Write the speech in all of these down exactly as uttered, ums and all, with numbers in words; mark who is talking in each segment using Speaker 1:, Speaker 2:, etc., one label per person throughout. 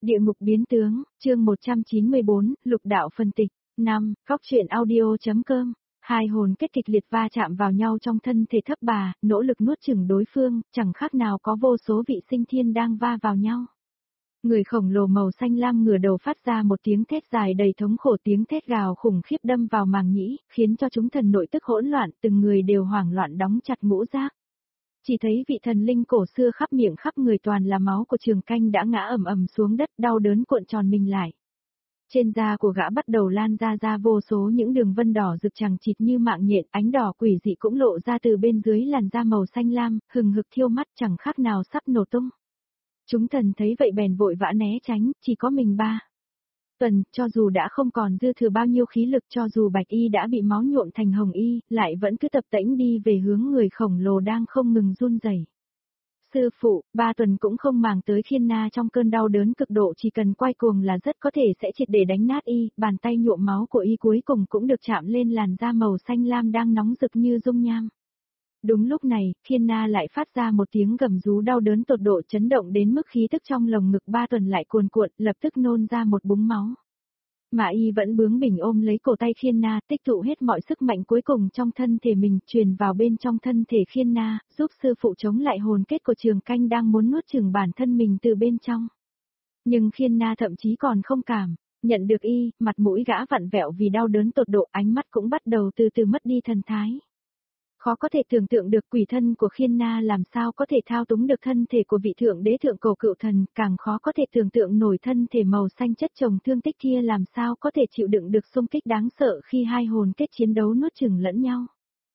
Speaker 1: Địa ngục biến tướng, chương một trăm chín mươi bốn, lục đạo phân tịch. năm. Góc truyện audio.com. Hai hồn kết kịch liệt va chạm vào nhau trong thân thể thấp bà, nỗ lực nuốt chửng đối phương, chẳng khác nào có vô số vị sinh thiên đang va vào nhau. Người khổng lồ màu xanh lam ngửa đầu phát ra một tiếng thét dài đầy thống khổ, tiếng thét gào khủng khiếp đâm vào màng nhĩ, khiến cho chúng thần nội tức hỗn loạn, từng người đều hoảng loạn đóng chặt ngũ giác. Chỉ thấy vị thần linh cổ xưa khắp miệng khắp người toàn là máu của Trường Canh đã ngã ầm ầm xuống đất, đau đớn cuộn tròn mình lại. Trên da của gã bắt đầu lan ra ra vô số những đường vân đỏ rực chằng chịt như mạng nhện, ánh đỏ quỷ dị cũng lộ ra từ bên dưới làn da màu xanh lam, hừng hực thiêu mắt chẳng khác nào sắp nổ tung. Chúng thần thấy vậy bèn vội vã né tránh, chỉ có mình ba. Tuần, cho dù đã không còn dư thừa bao nhiêu khí lực, cho dù bạch y đã bị máu nhuộm thành hồng y, lại vẫn cứ tập tễnh đi về hướng người khổng lồ đang không ngừng run rẩy. Sư phụ, ba Tuần cũng không màng tới Khiên Na trong cơn đau đớn cực độ, chỉ cần quay cuồng là rất có thể sẽ triệt để đánh nát y, bàn tay nhuộm máu của y cuối cùng cũng được chạm lên làn da màu xanh lam đang nóng rực như dung nham. Đúng lúc này, Khiên Na lại phát ra một tiếng gầm rú đau đớn tột độ, chấn động đến mức khí tức trong lồng ngực ba Tuần lại cuồn cuộn, lập tức nôn ra một búng máu. Mà y vẫn bướng bỉnh ôm lấy cổ tay Khiên Na, tích tụ hết mọi sức mạnh cuối cùng trong thân thể mình, truyền vào bên trong thân thể Khiên Na, giúp sư phụ chống lại hồn kết của Trường Canh đang muốn nuốt chửng bản thân mình từ bên trong. Nhưng Khiên Na thậm chí còn không cảm nhận được y, mặt mũi gã vặn vẹo vì đau đớn tột độ, ánh mắt cũng bắt đầu từ từ mất đi thần thái. Khó có thể tưởng tượng được quỷ thân của Khiên Na làm sao có thể thao túng được thân thể của vị thượng đế thượng cổ cựu thần, càng khó có thể tưởng tượng nổi thân thể màu xanh chất chồng thương tích kia làm sao có thể chịu đựng được xung kích đáng sợ khi hai hồn kết chiến đấu nuốt chửng lẫn nhau.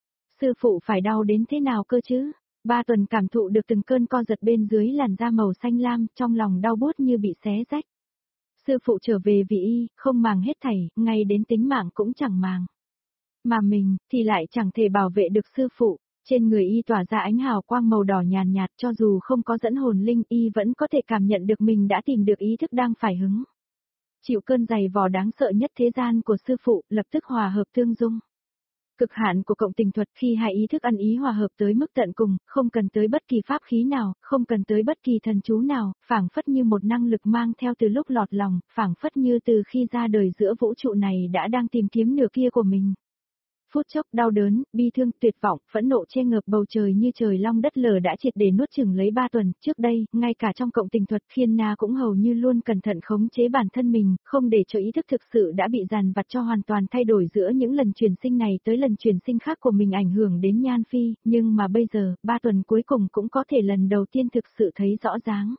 Speaker 1: Sư phụ phải đau đến thế nào cơ chứ? Ba Tuần cảm thụ được từng cơn co giật bên dưới làn da màu xanh lam, trong lòng đau buốt như bị xé rách. Sư phụ trở về vì y, không màng hết thảy, ngay đến tính mạng cũng chẳng màng. Mà mình, thì lại chẳng thể bảo vệ được sư phụ, trên người y tỏa ra ánh hào quang màu đỏ nhàn nhạt, cho dù không có dẫn hồn linh y vẫn có thể cảm nhận được mình đã tìm được ý thức đang phải hứng. Chịu cơn dày vò đáng sợ nhất thế gian của sư phụ, lập tức hòa hợp tương dung. Cực hạn của cộng tình thuật khi hai ý thức ăn ý hòa hợp tới mức tận cùng, không cần tới bất kỳ pháp khí nào, không cần tới bất kỳ thần chú nào, phảng phất như một năng lực mang theo từ lúc lọt lòng, phảng phất như từ khi ra đời giữa vũ trụ này đã đang tìm kiếm nửa kia của mình. Phút chốc đau đớn, bi thương, tuyệt vọng, phẫn nộ che ngợp bầu trời như trời long đất lở đã triệt để nuốt chửng lấy ba Tuần. Trước đây, ngay cả trong cộng tình thuật Khiên Na cũng hầu như luôn cẩn thận khống chế bản thân mình, không để cho ý thức thực sự đã bị dàn vặt cho hoàn toàn thay đổi giữa những lần chuyển sinh này tới lần chuyển sinh khác của mình ảnh hưởng đến Nhan Phi, nhưng mà bây giờ, ba Tuần cuối cùng cũng có thể lần đầu tiên thực sự thấy rõ dáng.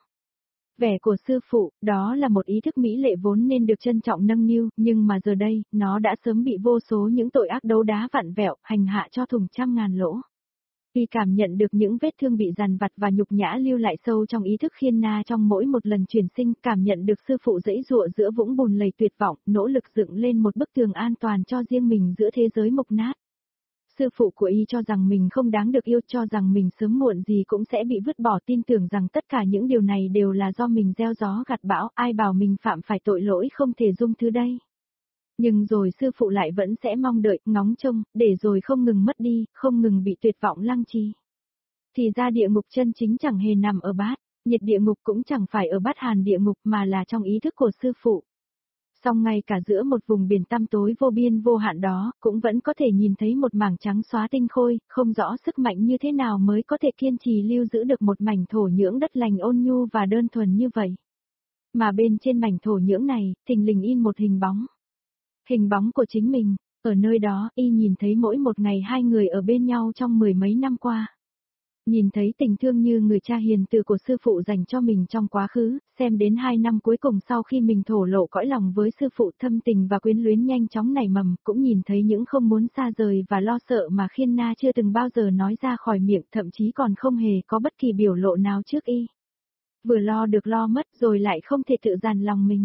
Speaker 1: Vẻ của sư phụ, đó là một ý thức mỹ lệ vốn nên được trân trọng nâng niu, nhưng mà giờ đây, nó đã sớm bị vô số những tội ác đấu đá vặn vẹo, hành hạ cho thùng trăm ngàn lỗ. Vì cảm nhận được những vết thương bị dằn vặt và nhục nhã lưu lại sâu trong ý thức Khiên Na trong mỗi một lần chuyển sinh, cảm nhận được sư phụ giãy giụa giữa vũng bùn lầy tuyệt vọng, nỗ lực dựng lên một bức tường an toàn cho riêng mình giữa thế giới mục nát. Sư phụ của y cho rằng mình không đáng được yêu, cho rằng mình sớm muộn gì cũng sẽ bị vứt bỏ, tin tưởng rằng tất cả những điều này đều là do mình gieo gió gặt bão, ai bảo mình phạm phải tội lỗi không thể dung thứ đây. Nhưng rồi sư phụ lại vẫn sẽ mong đợi, ngóng trông, để rồi không ngừng mất đi, không ngừng bị tuyệt vọng lăng trì. Thì ra địa ngục chân chính chẳng hề nằm ở bát, nhiệt địa ngục cũng chẳng phải ở bát hàn địa ngục mà là trong ý thức của sư phụ. Song ngay cả giữa một vùng biển tăm tối vô biên vô hạn đó, cũng vẫn có thể nhìn thấy một mảng trắng xóa tinh khôi, không rõ sức mạnh như thế nào mới có thể kiên trì lưu giữ được một mảnh thổ nhưỡng đất lành ôn nhu và đơn thuần như vậy. Mà bên trên mảnh thổ nhưỡng này, thình lình in một hình bóng. Hình bóng của chính mình, ở nơi đó, y nhìn thấy mỗi một ngày hai người ở bên nhau trong mười mấy năm qua. Nhìn thấy tình thương như người cha hiền từ của sư phụ dành cho mình trong quá khứ, xem đến hai năm cuối cùng sau khi mình thổ lộ cõi lòng với sư phụ, thâm tình và quyến luyến nhanh chóng nảy mầm, cũng nhìn thấy những không muốn xa rời và lo sợ mà Khiên Na chưa từng bao giờ nói ra khỏi miệng, thậm chí còn không hề có bất kỳ biểu lộ nào trước y. Vừa lo được lo mất rồi lại không thể tự dàn lòng mình.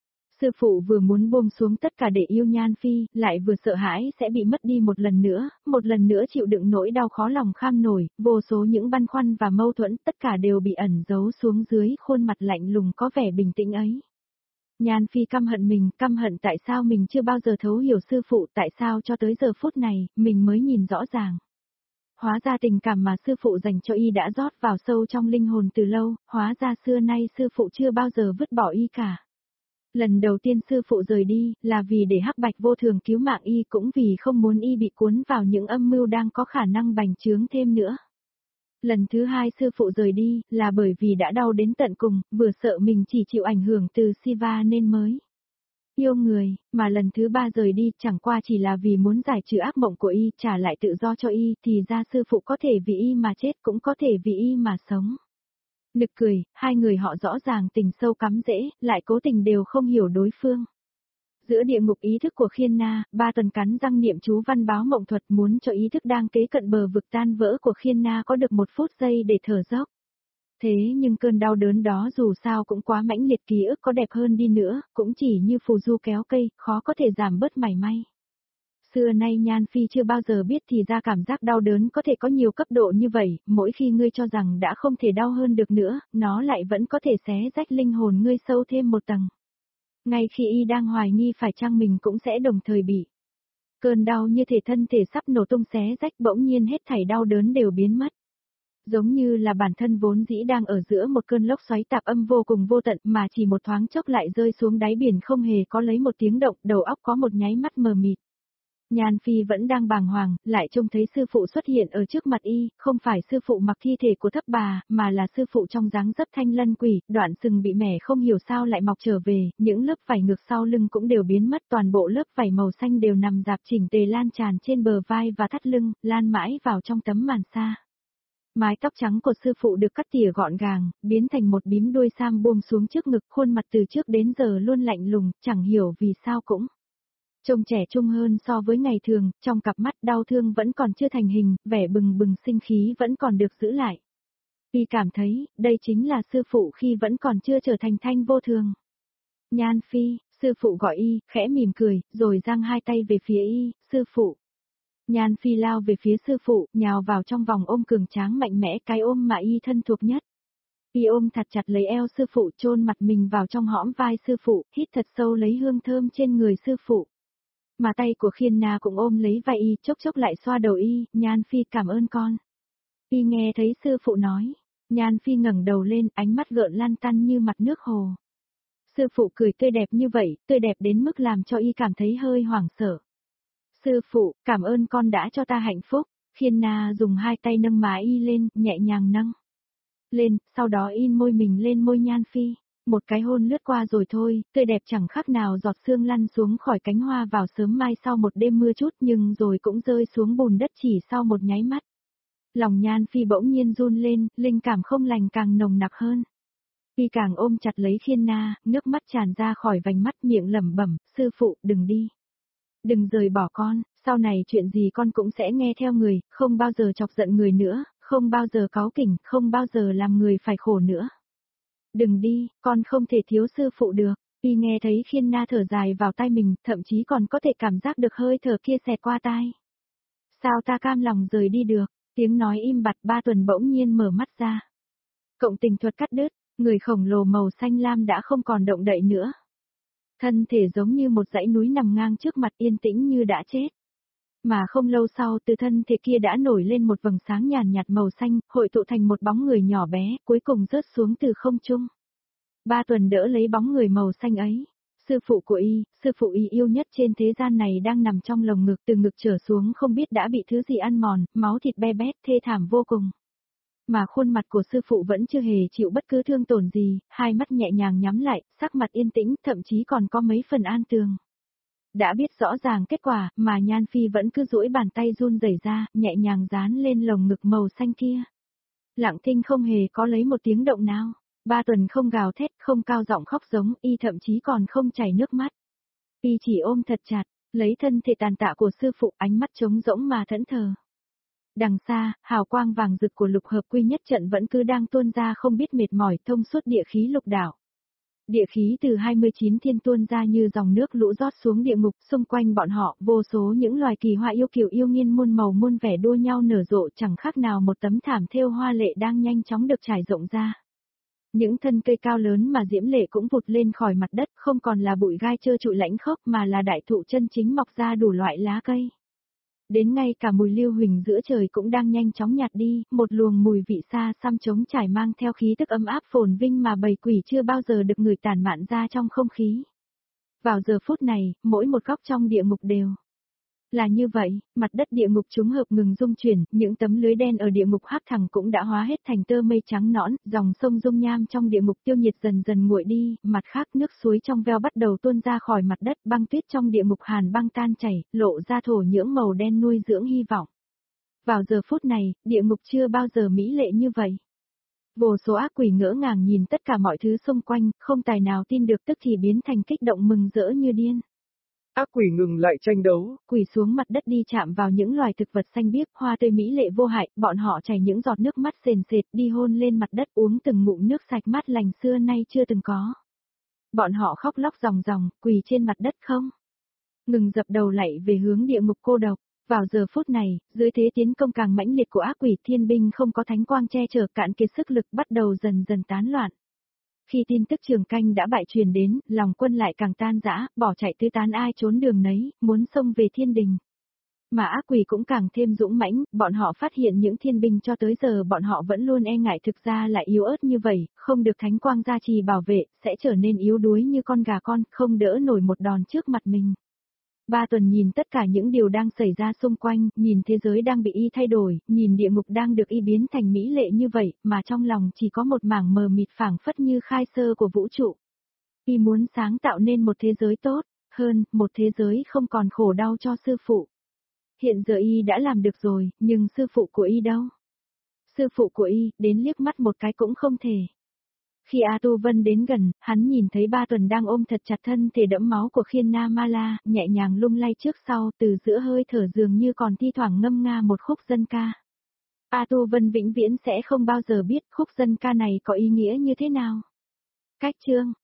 Speaker 1: Sư phụ vừa muốn buông xuống tất cả để yêu Nhan Phi, lại vừa sợ hãi sẽ bị mất đi một lần nữa, một lần nữa chịu đựng nỗi đau khó lòng kham nổi, vô số những băn khoăn và mâu thuẫn, tất cả đều bị ẩn giấu xuống dưới khuôn mặt lạnh lùng có vẻ bình tĩnh ấy. Nhan Phi căm hận mình, căm hận tại sao mình chưa bao giờ thấu hiểu sư phụ, tại sao cho tới giờ phút này, mình mới nhìn rõ ràng. hóa ra tình cảm mà sư phụ dành cho y đã rót vào sâu trong linh hồn từ lâu, hóa ra xưa nay sư phụ chưa bao giờ vứt bỏ y cả. Lần đầu tiên sư phụ rời đi, là vì để Hắc Bạch Vô Thường cứu mạng y, cũng vì không muốn y bị cuốn vào những âm mưu đang có khả năng bành trướng thêm nữa. Lần thứ hai sư phụ rời đi, là bởi vì đã đau đến tận cùng, vừa sợ mình chỉ chịu ảnh hưởng từ Siva nên mới yêu người, mà lần thứ ba rời đi chẳng qua chỉ là vì muốn giải trừ ác mộng của y, trả lại tự do cho y, thì ra sư phụ có thể vì y mà chết, cũng có thể vì y mà sống. Nực cười, hai người họ rõ ràng tình sâu cắm rễ, lại cố tình đều không hiểu đối phương. Giữa địa ngục ý thức của Khiên Na, Ba Tuần cắn răng niệm chú văn báo mộng thuật, muốn cho ý thức đang kế cận bờ vực tan vỡ của Khiên Na có được một phút giây để thở dốc. Thế nhưng cơn đau đớn đó dù sao cũng quá mãnh liệt, ký ức có đẹp hơn đi nữa, cũng chỉ như phù du kéo cây, khó có thể giảm bớt mảy may. Xưa nay Nhan Phi chưa bao giờ biết thì ra cảm giác đau đớn có thể có nhiều cấp độ như vậy, mỗi khi ngươi cho rằng đã không thể đau hơn được nữa, nó lại vẫn có thể xé rách linh hồn ngươi sâu thêm một tầng. Ngay khi y đang hoài nghi phải chăng mình cũng sẽ đồng thời bị cơn đau như thể thân thể sắp nổ tung xé rách, bỗng nhiên hết thảy đau đớn đều biến mất. Giống như là bản thân vốn dĩ đang ở giữa một cơn lốc xoáy tạp âm vô cùng vô tận mà chỉ một thoáng chốc lại rơi xuống đáy biển không hề có lấy một tiếng động, đầu óc có một nháy mắt mờ mịt. Nhan Phi vẫn đang bàng hoàng, lại trông thấy sư phụ xuất hiện ở trước mặt y, không phải sư phụ mặc thi thể của thấp bà, mà là sư phụ trong dáng dấp thanh lân quỷ, đoạn sừng bị mẻ không hiểu sao lại mọc trở về, những lớp vảy ngược sau lưng cũng đều biến mất, toàn bộ lớp vảy màu xanh đều nằm rạp chỉnh tề lan tràn trên bờ vai và thắt lưng, lan mãi vào trong tấm màn sa. Mái tóc trắng của sư phụ được cắt tỉa gọn gàng, biến thành một bím đuôi sam buông xuống trước ngực, khuôn mặt từ trước đến giờ luôn lạnh lùng, chẳng hiểu vì sao cũng trông trẻ trung hơn so với ngày thường, trong cặp mắt đau thương vẫn còn chưa thành hình, vẻ bừng bừng sinh khí vẫn còn được giữ lại. Y cảm thấy, đây chính là sư phụ khi vẫn còn chưa trở thành Thanh Vô Thường. Nhan Phi, sư phụ gọi y, khẽ mỉm cười, rồi giang hai tay về phía y, sư phụ. Nhan Phi lao về phía sư phụ, nhào vào trong vòng ôm cường tráng mạnh mẽ, cái ôm mà y thân thuộc nhất. Y ôm thật chặt lấy eo sư phụ, chôn mặt mình vào trong hõm vai sư phụ, hít thật sâu lấy hương thơm trên người sư phụ. Mà tay của Khiên Na cũng ôm lấy vai y, chốc chốc lại xoa đầu y, Nhan Phi cảm ơn con. Y nghe thấy sư phụ nói, Nhan Phi ngẩng đầu lên, ánh mắt gợn lan tăn như mặt nước hồ. Sư phụ cười tươi đẹp như vậy, tươi đẹp đến mức làm cho y cảm thấy hơi hoảng sợ. Sư phụ, cảm ơn con đã cho ta hạnh phúc. Khiên Na dùng hai tay nâng má y lên, nhẹ nhàng nâng lên, sau đó in môi mình lên môi Nhan Phi. Một cái hôn lướt qua rồi thôi, tươi đẹp chẳng khác nào giọt sương lăn xuống khỏi cánh hoa vào sớm mai sau một đêm mưa chút, nhưng rồi cũng rơi xuống bùn đất chỉ sau một nháy mắt. Lòng Nhan Phi bỗng nhiên run lên, linh cảm không lành càng nồng nặc hơn. Y càng ôm chặt lấy Khiên Na, nước mắt tràn ra khỏi vành mắt, miệng lẩm bẩm, sư phụ, đừng đi. Đừng rời bỏ con, sau này chuyện gì con cũng sẽ nghe theo người, không bao giờ chọc giận người nữa, không bao giờ cáu kỉnh, không bao giờ làm người phải khổ nữa. Đừng đi, con không thể thiếu sư phụ được. Y nghe thấy Khiên Na thở dài vào tai mình, thậm chí còn có thể cảm giác được hơi thở kia xẹt qua tai. Sao ta cam lòng rời đi được, tiếng nói im bặt. Ba Tuần bỗng nhiên mở mắt ra. Cộng tình thuật cắt đứt, người khổng lồ màu xanh lam đã không còn động đậy nữa. Thân thể giống như một dãy núi nằm ngang trước mặt, yên tĩnh như đã chết. Mà không lâu sau, từ thân thể kia đã nổi lên một vầng sáng nhàn nhạt màu xanh, hội tụ thành một bóng người nhỏ bé, cuối cùng rớt xuống từ không trung. Ba Tuần đỡ lấy bóng người màu xanh ấy. Sư phụ của y, sư phụ y yêu nhất trên thế gian này đang nằm trong lồng ngực, từ ngực trở xuống không biết đã bị thứ gì ăn mòn, máu thịt be bét, thê thảm vô cùng. Mà khuôn mặt của sư phụ vẫn chưa hề chịu bất cứ thương tổn gì, hai mắt nhẹ nhàng nhắm lại, sắc mặt yên tĩnh, thậm chí còn có mấy phần an tường. Đã biết rõ ràng kết quả, mà Nhan Phi vẫn cứ duỗi bàn tay run rẩy ra, nhẹ nhàng dán lên lồng ngực màu xanh kia. Lặng thinh không hề có lấy một tiếng động nào. Ba Tuần không gào thét, không cao giọng khóc giống, y thậm chí còn không chảy nước mắt. Y chỉ ôm thật chặt, lấy thân thể tàn tạ của sư phụ, ánh mắt trống rỗng mà thẫn thờ. Đằng xa, hào quang vàng rực của lục hợp quy nhất trận vẫn cứ đang tuôn ra không biết mệt mỏi, thông suốt địa khí lục đảo. Địa khí từ hai mươi chín thiên tuôn ra như dòng nước lũ rót xuống địa ngục, xung quanh bọn họ, vô số những loài kỳ hoa yêu kiều yêu nghiên muôn màu muôn vẻ đua nhau nở rộ, chẳng khác nào một tấm thảm thêu hoa lệ đang nhanh chóng được trải rộng ra. Những thân cây cao lớn mà diễm lệ cũng vụt lên khỏi mặt đất, không còn là bụi gai trơ trụi lãnh khốc mà là đại thụ chân chính mọc ra đủ loại lá cây. Đến ngay cả mùi lưu huỳnh giữa trời cũng đang nhanh chóng nhạt đi, một luồng mùi vị xa xăm trống trải mang theo khí tức ấm áp phồn vinh mà bầy quỷ chưa bao giờ được người tản mạn ra trong không khí. Vào giờ phút này, mỗi một góc trong địa ngục đều là như vậy, mặt đất địa ngục chúng hợp ngừng rung chuyển, những tấm lưới đen ở địa ngục hắc thẳng cũng đã hóa hết thành tơ mây trắng nõn, dòng sông dung nham trong địa ngục tiêu nhiệt dần dần nguội đi, mặt khác nước suối trong veo bắt đầu tuôn ra khỏi mặt đất, băng tuyết trong địa ngục hàn băng tan chảy, lộ ra thổ nhưỡng màu đen nuôi dưỡng hy vọng. Vào giờ phút này, địa ngục chưa bao giờ mỹ lệ như vậy. Vô số ác quỷ ngỡ ngàng nhìn tất cả mọi thứ xung quanh, không tài nào tin được tức thì biến thành kích động mừng rỡ như điên.
Speaker 2: Ác quỷ ngừng lại tranh đấu,
Speaker 1: quỳ xuống mặt đất đi chạm vào những loài thực vật xanh biếc, hoa tươi mỹ lệ vô hại, bọn họ chảy những giọt nước mắt sền sệt đi hôn lên mặt đất uống từng ngụm nước sạch mát lành xưa nay chưa từng có. Bọn họ khóc lóc ròng ròng, quỳ trên mặt đất không ngừng dập đầu lạy về hướng địa ngục cô độc. Vào giờ phút này, dưới thế tiến công càng mãnh liệt của ác quỷ, thiên binh không có thánh quang che chở, cạn kiệt sức lực bắt đầu dần dần tán loạn. Khi tin tức Trường Canh đã bại truyền đến, lòng quân lại càng tan rã, bỏ chạy tứ tán ai trốn đường nấy, muốn xông về thiên đình. Mà ác quỷ cũng càng thêm dũng mãnh, bọn họ phát hiện những thiên binh cho tới giờ bọn họ vẫn luôn e ngại thực ra lại yếu ớt như vậy, không được thánh quang gia trì bảo vệ, sẽ trở nên yếu đuối như con gà con, không đỡ nổi một đòn trước mặt mình. Ba Tuần nhìn tất cả những điều đang xảy ra xung quanh, nhìn thế giới đang bị y thay đổi, nhìn địa ngục đang được y biến thành mỹ lệ như vậy, mà trong lòng chỉ có một mảng mờ mịt phảng phất như khai sơ của vũ trụ. Y muốn sáng tạo nên một thế giới tốt, hơn, một thế giới không còn khổ đau cho sư phụ. Hiện giờ y đã làm được rồi, nhưng sư phụ của y đâu? Sư phụ của y, đến liếc mắt một cái cũng không thể. Khi A Tu Vân đến gần, hắn nhìn thấy Ba Tuần đang ôm thật chặt thân thể đẫm máu của Khiên Na Ma La, nhẹ nhàng lung lay trước sau, từ giữa hơi thở dường như còn thi thoảng ngâm nga một khúc dân ca. A Tu Vân vĩnh viễn sẽ không bao giờ biết khúc dân ca này có ý nghĩa như thế nào. Cách chương